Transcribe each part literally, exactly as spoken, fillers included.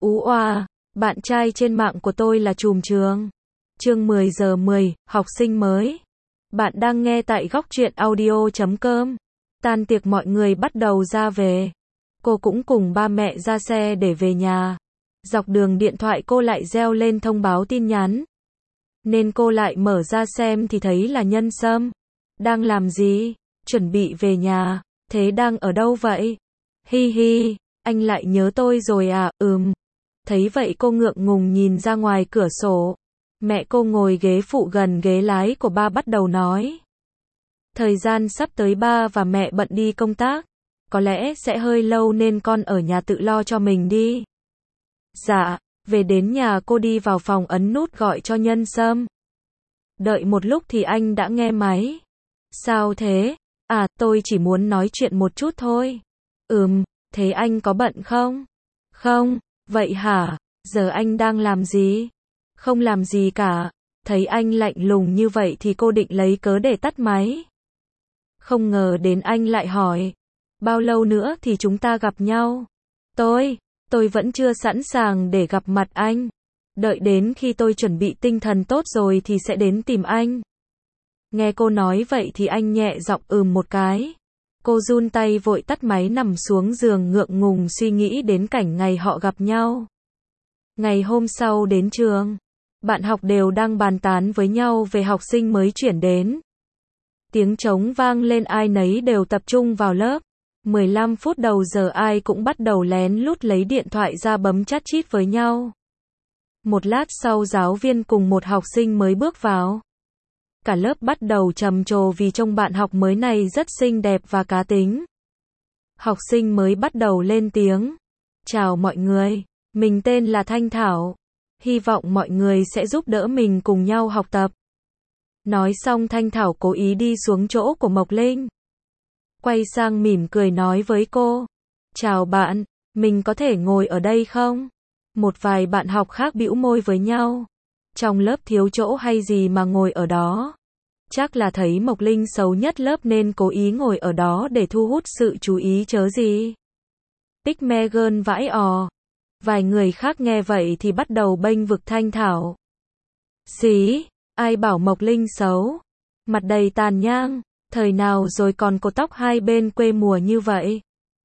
Ú oa, bạn trai trên mạng của tôi là trùm trường. Chương mười giờ mười, học sinh mới. Bạn đang nghe tại góc truyện audio chấm com. Tan tiệc mọi người bắt đầu ra về. Cô cũng cùng ba mẹ ra xe để về nhà. Dọc đường điện thoại cô lại reo lên thông báo tin nhắn. Nên cô lại mở ra xem thì thấy là Nhân Sâm. Đang làm gì? Chuẩn bị về nhà. Thế đang ở đâu vậy? Hi hi, anh lại nhớ tôi rồi à? Ừm. Thấy vậy cô ngượng ngùng nhìn ra ngoài cửa sổ. Mẹ cô ngồi ghế phụ gần ghế lái của ba bắt đầu nói. Thời gian sắp tới ba và mẹ bận đi công tác. Có lẽ sẽ hơi lâu nên con ở nhà tự lo cho mình đi. Dạ, về đến nhà cô đi vào phòng ấn nút gọi cho Nhân Sâm. Đợi một lúc thì anh đã nghe máy. Sao thế? À, tôi chỉ muốn nói chuyện một chút thôi. Ừm, thế anh có bận không? Không, vậy hả? Giờ anh đang làm gì? Không làm gì cả. Thấy anh lạnh lùng như vậy thì cô định lấy cớ để tắt máy. Không ngờ đến anh lại hỏi. Bao lâu nữa thì chúng ta gặp nhau? Tôi, tôi vẫn chưa sẵn sàng để gặp mặt anh. Đợi đến khi tôi chuẩn bị tinh thần tốt rồi thì sẽ đến tìm anh. Nghe cô nói vậy thì anh nhẹ giọng ừm một cái. Cô run tay vội tắt máy nằm xuống giường ngượng ngùng suy nghĩ đến cảnh ngày họ gặp nhau. Ngày hôm sau đến trường, bạn học đều đang bàn tán với nhau về học sinh mới chuyển đến. Tiếng trống vang lên ai nấy đều tập trung vào lớp. mười lăm phút đầu giờ ai cũng bắt đầu lén lút lấy điện thoại ra bấm chat chít với nhau. Một lát sau giáo viên cùng một học sinh mới bước vào. Cả lớp bắt đầu trầm trồ vì trông bạn học mới này rất xinh đẹp và cá tính. Học sinh mới bắt đầu lên tiếng. Chào mọi người, mình tên là Thanh Thảo. Hy vọng mọi người sẽ giúp đỡ mình cùng nhau học tập. Nói xong Thanh Thảo cố ý đi xuống chỗ của Mộc Linh. Quay sang mỉm cười nói với cô. Chào bạn, mình có thể ngồi ở đây không? Một vài bạn học khác bĩu môi với nhau. Trong lớp thiếu chỗ hay gì mà ngồi ở đó. Chắc là thấy Mộc Linh xấu nhất lớp nên cố ý ngồi ở đó để thu hút sự chú ý chớ gì. Tích Megan vãi ò. Vài người khác nghe vậy thì bắt đầu bênh vực Thanh Thảo. Xí, ai bảo Mộc Linh xấu? Mặt đầy tàn nhang, thời nào rồi còn cột tóc hai bên quê mùa như vậy?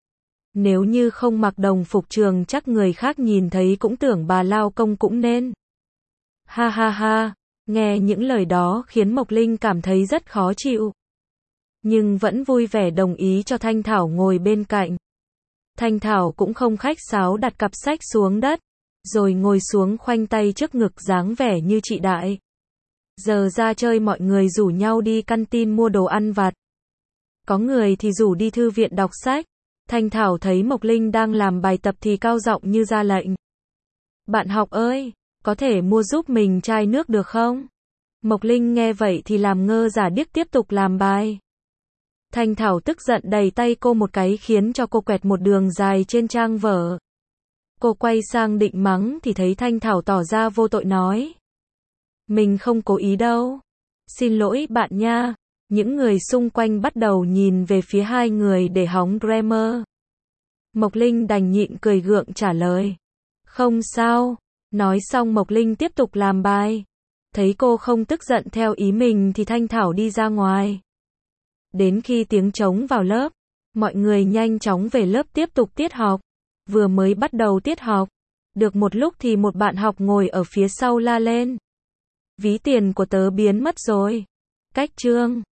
Nếu như không mặc đồng phục trường chắc người khác nhìn thấy cũng tưởng bà lao công cũng nên. Ha ha ha, nghe những lời đó khiến Mộc Linh cảm thấy rất khó chịu. Nhưng vẫn vui vẻ đồng ý cho Thanh Thảo ngồi bên cạnh. Thanh Thảo cũng không khách sáo đặt cặp sách xuống đất, rồi ngồi xuống khoanh tay trước ngực dáng vẻ như chị đại. Giờ ra chơi mọi người rủ nhau đi canteen mua đồ ăn vặt. Có người thì rủ đi thư viện đọc sách. Thanh Thảo thấy Mộc Linh đang làm bài tập thì cao giọng như ra lệnh. Bạn học ơi, có thể mua giúp mình chai nước được không? Mộc Linh nghe vậy thì làm ngơ giả điếc tiếp tục làm bài. Thanh Thảo tức giận đẩy tay cô một cái khiến cho cô quẹt một đường dài trên trang vở. Cô quay sang định mắng thì thấy Thanh Thảo tỏ ra vô tội nói. Mình không cố ý đâu. Xin lỗi bạn nha. Những người xung quanh bắt đầu nhìn về phía hai người để hóng drama. Mộc Linh đành nhịn cười gượng trả lời. Không sao. Nói xong Mộc Linh tiếp tục làm bài. Thấy cô không tức giận theo ý mình thì Thanh Thảo đi ra ngoài. Đến khi tiếng trống vào lớp, mọi người nhanh chóng về lớp tiếp tục tiết học. Vừa mới bắt đầu tiết học, được một lúc thì một bạn học ngồi ở phía sau la lên. Ví tiền của tớ biến mất rồi. Cách chương